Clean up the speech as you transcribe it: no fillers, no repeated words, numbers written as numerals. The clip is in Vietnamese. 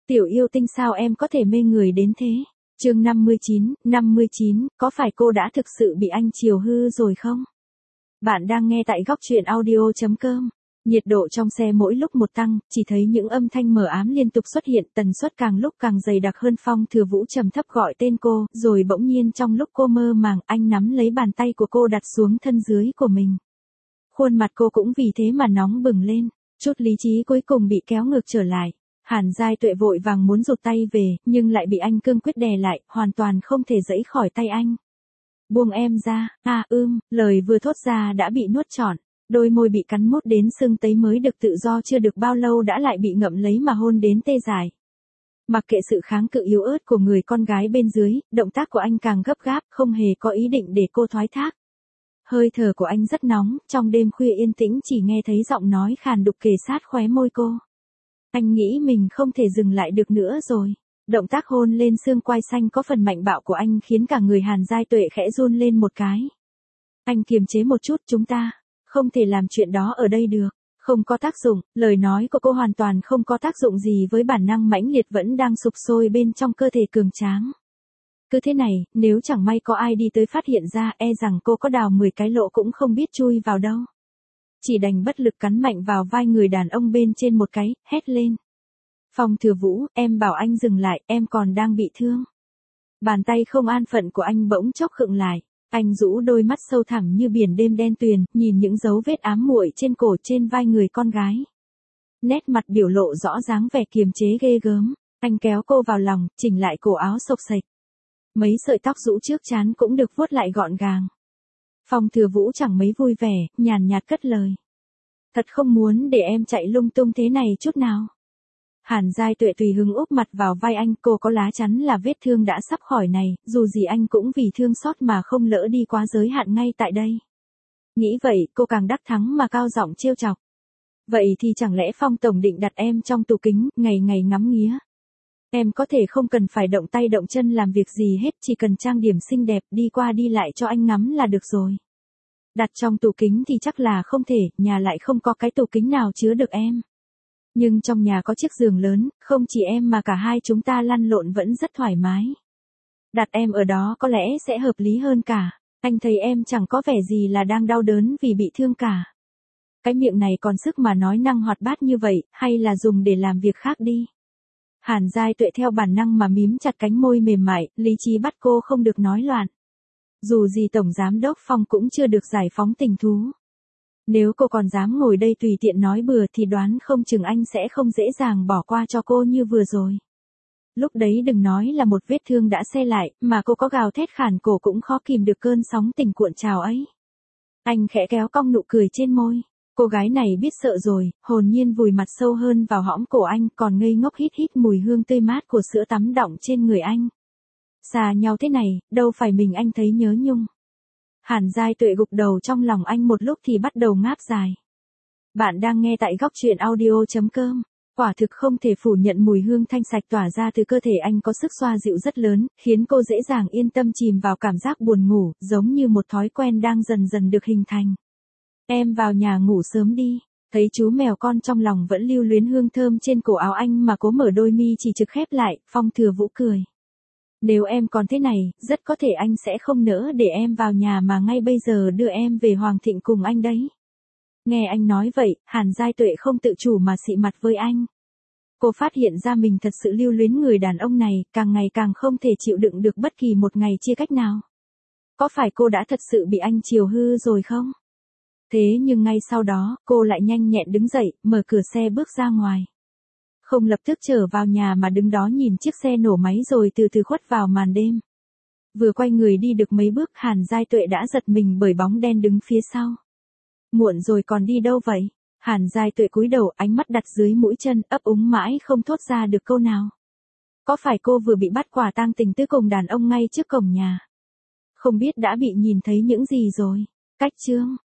Tiểu yêu tinh sao em có thể mê người đến thế? Chương 59, có phải cô đã thực sự bị anh chiều hư rồi không? Bạn đang nghe tại góc truyện audio.com. Nhiệt độ trong xe mỗi lúc một tăng, chỉ thấy những âm thanh mờ ám liên tục xuất hiện, tần suất càng lúc càng dày đặc hơn. Phong Thừa Vũ trầm thấp gọi tên cô, rồi bỗng nhiên trong lúc cô mơ màng, anh nắm lấy bàn tay của cô đặt xuống thân dưới của mình. Khuôn mặt cô cũng vì thế mà nóng bừng lên, chút lý trí cuối cùng bị kéo ngược trở lại. Hàn Giai Tuệ vội vàng muốn rụt tay về, nhưng lại bị anh cương quyết đè lại, hoàn toàn không thể giãy khỏi tay anh. Buông em ra, lời vừa thốt ra đã bị nuốt trọn, đôi môi bị cắn mút đến sưng tấy mới được tự do chưa được bao lâu đã lại bị ngậm lấy mà hôn đến tê dại. Mặc kệ sự kháng cự yếu ớt của người con gái bên dưới, động tác của anh càng gấp gáp, không hề có ý định để cô thoái thác. Hơi thở của anh rất nóng, trong đêm khuya yên tĩnh chỉ nghe thấy giọng nói khàn đục kề sát khóe môi cô. Anh nghĩ mình không thể dừng lại được nữa rồi. Động tác hôn lên xương quai xanh có phần mạnh bạo của anh khiến cả người Hàn Giai Tuệ khẽ run lên một cái. Anh kiềm chế một chút, chúng ta không thể làm chuyện đó ở đây được. Không có tác dụng, lời nói của cô hoàn toàn không có tác dụng gì với bản năng mãnh liệt vẫn đang sục sôi bên trong cơ thể cường tráng. Cứ thế này, nếu chẳng may có ai đi tới phát hiện ra, e rằng cô có đào 10 cái lỗ cũng không biết chui vào đâu. Chỉ đành bất lực cắn mạnh vào vai người đàn ông bên trên một cái, hét lên. Phong Thừa Vũ, em bảo anh dừng lại, em còn đang bị thương. Bàn tay không an phận của anh bỗng chốc khựng lại. Anh rũ đôi mắt sâu thẳm như biển đêm đen tuyền, nhìn những dấu vết ám muội trên cổ trên vai người con gái. Nét mặt biểu lộ rõ dáng vẻ kiềm chế ghê gớm. Anh kéo cô vào lòng, chỉnh lại cổ áo xộc xệch. Mấy sợi tóc rũ trước trán cũng được vuốt lại gọn gàng. Phong Thừa Vũ chẳng mấy vui vẻ, nhàn nhạt cất lời. Thật không muốn để em chạy lung tung thế này chút nào. Hàn Giai Tuệ tùy hứng úp mặt vào vai anh, cô có lá chắn là vết thương đã sắp khỏi này, dù gì anh cũng vì thương xót mà không lỡ đi quá giới hạn ngay tại đây. Nghĩ vậy, cô càng đắc thắng mà cao giọng trêu chọc. Vậy thì chẳng lẽ Phong Tổng định đặt em trong tủ kính, ngày ngày ngắm nghía. Em có thể không cần phải động tay động chân làm việc gì hết, chỉ cần trang điểm xinh đẹp đi qua đi lại cho anh ngắm là được rồi. Đặt trong tủ kính thì chắc là không thể, nhà lại không có cái tủ kính nào chứa được em. Nhưng trong nhà có chiếc giường lớn, không chỉ em mà cả hai chúng ta lăn lộn vẫn rất thoải mái. Đặt em ở đó có lẽ sẽ hợp lý hơn cả. Anh thấy em chẳng có vẻ gì là đang đau đớn vì bị thương cả. Cái miệng này còn sức mà nói năng hoạt bát như vậy, hay là dùng để làm việc khác đi. Hàn Giai Tuệ theo bản năng mà mím chặt cánh môi mềm mại, lý trí bắt cô không được nói loạn. Dù gì Tổng Giám Đốc Phong cũng chưa được giải phóng tình thú. Nếu cô còn dám ngồi đây tùy tiện nói bừa thì đoán không chừng anh sẽ không dễ dàng bỏ qua cho cô như vừa rồi. Lúc đấy đừng nói là một vết thương đã se lại, mà cô có gào thét khản cổ cũng khó kìm được cơn sóng tình cuộn trào ấy. Anh khẽ kéo cong nụ cười trên môi. Cô gái này biết sợ rồi, hồn nhiên vùi mặt sâu hơn vào hõm cổ anh, còn ngây ngốc hít hít mùi hương tươi mát của sữa tắm đọng trên người anh. Xa nhau thế này, đâu phải mình anh thấy nhớ nhung. Hàn Giai Tuệ gục đầu trong lòng anh một lúc thì bắt đầu ngáp dài. Bạn đang nghe tại góc truyện audio.com. Quả thực không thể phủ nhận mùi hương thanh sạch tỏa ra từ cơ thể anh có sức xoa dịu rất lớn, khiến cô dễ dàng yên tâm chìm vào cảm giác buồn ngủ, giống như một thói quen đang dần dần được hình thành. Em vào nhà ngủ sớm đi. Thấy chú mèo con trong lòng vẫn lưu luyến hương thơm trên cổ áo anh mà cố mở đôi mi chỉ trực khép lại, Phong Thừa Vũ cười. Nếu em còn thế này, rất có thể anh sẽ không nỡ để em vào nhà mà ngay bây giờ đưa em về Hoàng Thịnh cùng anh đấy. Nghe anh nói vậy, Hàn Giai Tuệ không tự chủ mà xị mặt với anh. Cô phát hiện ra mình thật sự lưu luyến người đàn ông này, càng ngày càng không thể chịu đựng được bất kỳ một ngày chia cách nào. Có phải cô đã thật sự bị anh chiều hư rồi không? Thế nhưng ngay sau đó, cô lại nhanh nhẹn đứng dậy, mở cửa xe bước ra ngoài. Không lập tức trở vào nhà mà đứng đó nhìn chiếc xe nổ máy rồi từ từ khuất vào màn đêm. Vừa quay người đi được mấy bước, Hàn Giai Tuệ đã giật mình bởi bóng đen đứng phía sau. Muộn rồi còn đi đâu vậy? Hàn Giai Tuệ cúi đầu, ánh mắt đặt dưới mũi chân, ấp úng mãi không thốt ra được câu nào. Có phải cô vừa bị bắt quả tang tình tứ cùng đàn ông ngay trước cổng nhà? Không biết đã bị nhìn thấy những gì rồi. Cách chương